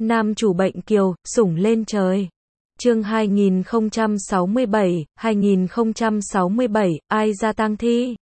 Nam chủ bệnh kiều, sủng lên trời. Chương 2067, ai ra tang thi?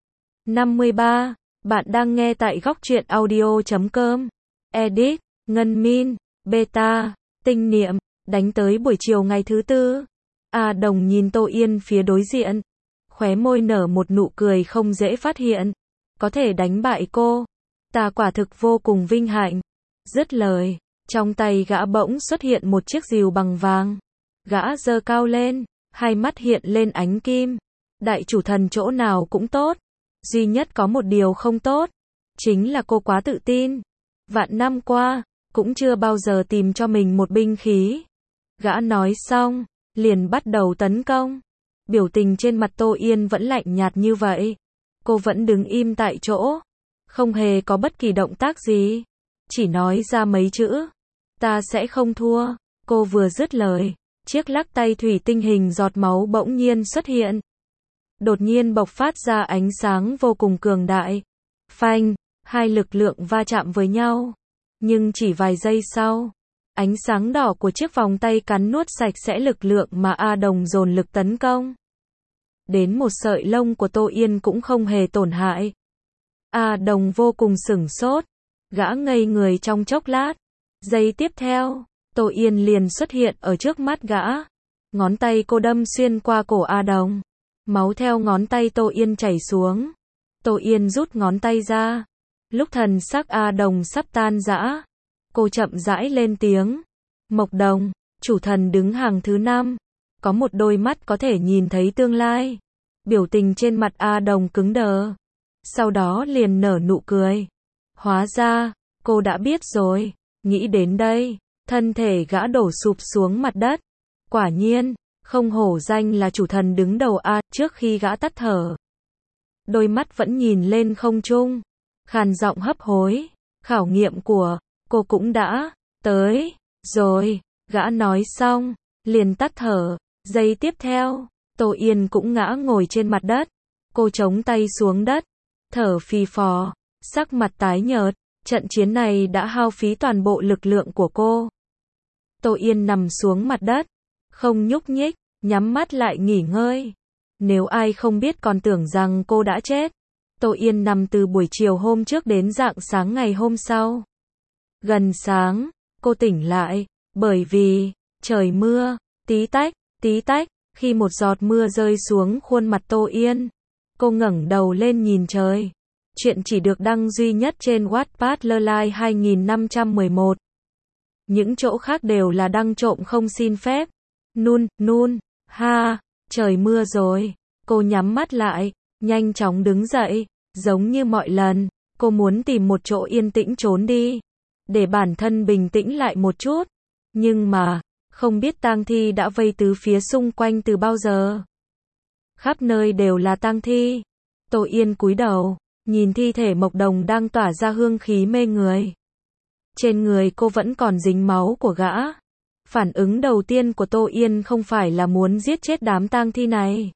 53. Bạn đang nghe tại góc truyện audio.com. Edit, Ngân Min, Beta, Tinh Niệm, đánh tới buổi chiều ngày thứ tư. A Đồng nhìn Tô Yên phía đối diện. Khóe môi nở một nụ cười không dễ phát hiện. Có thể đánh bại cô. Ta quả thực vô cùng vinh hạnh. Dứt lời, trong tay gã bỗng xuất hiện một chiếc rìu bằng vàng. Gã giơ cao lên, hai mắt hiện lên ánh kim. Đại chủ thần chỗ nào cũng tốt. Duy nhất có một điều không tốt. Chính là cô quá tự tin. Vạn năm qua, cũng chưa bao giờ tìm cho mình một binh khí. Gã nói xong, liền bắt đầu tấn công. Biểu tình trên mặt Tô Yên vẫn lạnh nhạt như vậy. Cô vẫn đứng im tại chỗ. Không hề có bất kỳ động tác gì. Chỉ nói ra mấy chữ. Ta sẽ không thua. Cô vừa dứt lời. Chiếc lắc tay thủy tinh hình giọt máu bỗng nhiên xuất hiện. Đột nhiên bộc phát ra ánh sáng vô cùng cường đại. Phanh, hai lực lượng va chạm với nhau. Nhưng chỉ vài giây sau, ánh sáng đỏ của chiếc vòng tay cắn nuốt sạch sẽ lực lượng mà A Đồng dồn lực tấn công. Đến một sợi lông của Tô Yên cũng không hề tổn hại. A Đồng vô cùng sửng sốt. Gã ngây người trong chốc lát. Giây tiếp theo, Tô Yên liền xuất hiện ở trước mắt gã. Ngón tay cô đâm xuyên qua cổ A Đồng. Máu theo ngón tay Tô Yên chảy xuống. Tô Yên rút ngón tay ra. Lúc thần sắc A Đồng sắp tan rã, cô chậm rãi lên tiếng. Mộc Đồng, chủ thần đứng hàng thứ 5. Có một đôi mắt có thể nhìn thấy tương lai. Biểu tình trên mặt A Đồng cứng đờ. Sau đó liền nở nụ cười. Hóa ra, cô đã biết rồi. Nghĩ đến đây, thân thể gã đổ sụp xuống mặt đất. Quả nhiên, không hổ danh là chủ thần đứng đầu A. Trước khi gã tắt thở, đôi mắt vẫn nhìn lên không trung. Khàn giọng hấp hối. Khảo nghiệm của cô cũng đã tới rồi. Gã nói xong, liền tắt thở. Giây tiếp theo, Tô Yên cũng ngã ngồi trên mặt đất. Cô chống tay xuống đất, thở phì phò, sắc mặt tái nhợt. Trận chiến này đã hao phí toàn bộ lực lượng của cô. Tô Yên nằm xuống mặt đất, không nhúc nhích, nhắm mắt lại nghỉ ngơi. Nếu ai không biết còn tưởng rằng cô đã chết. Tô Yên nằm từ buổi chiều hôm trước đến rạng sáng ngày hôm sau. Gần sáng, cô tỉnh lại, bởi vì trời mưa, tí tách, khi một giọt mưa rơi xuống khuôn mặt Tô Yên. Cô ngẩng đầu lên nhìn trời. Chuyện chỉ được đăng duy nhất trên Wattpad Lolai 2511. Những chỗ khác đều là đăng trộm không xin phép. Nun, ha, trời mưa rồi. Cô nhắm mắt lại, nhanh chóng đứng dậy. Giống như mọi lần, cô muốn tìm một chỗ yên tĩnh trốn đi. Để bản thân bình tĩnh lại một chút. Nhưng mà, không biết tang thi đã vây tứ phía xung quanh từ bao giờ. Khắp nơi đều là tang thi. Tô Yên cúi đầu, nhìn thi thể Mộc Đồng đang tỏa ra hương khí mê người. Trên người cô vẫn còn dính máu của gã. Phản ứng đầu tiên của Tô Yên không phải là muốn giết chết đám tang thi này,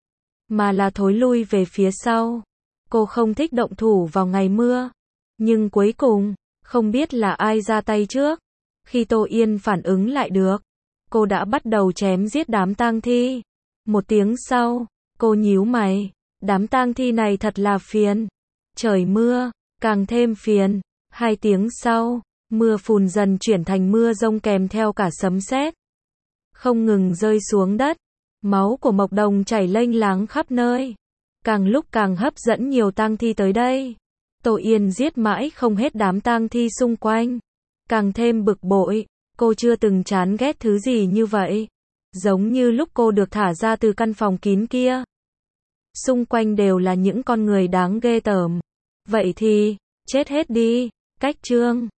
mà là thối lui về phía sau. Cô không thích động thủ vào ngày mưa. Nhưng cuối cùng, không biết là ai ra tay trước. Khi Tô Yên phản ứng lại được, cô đã bắt đầu chém giết đám tang thi. Một tiếng sau, cô nhíu mày. Đám tang thi này thật là phiền. Trời mưa, càng thêm phiền. 2 tiếng sau, mưa phùn dần chuyển thành mưa rông kèm theo cả sấm sét, không ngừng rơi xuống đất. Máu của Mộc Đồng chảy lênh láng khắp nơi. Càng lúc càng hấp dẫn nhiều tang thi tới đây. Tô Yên giết mãi không hết đám tang thi xung quanh. Càng thêm bực bội. Cô chưa từng chán ghét thứ gì như vậy. Giống như lúc cô được thả ra từ căn phòng kín kia. Xung quanh đều là những con người đáng ghê tởm. Vậy thì, chết hết đi. Cách chương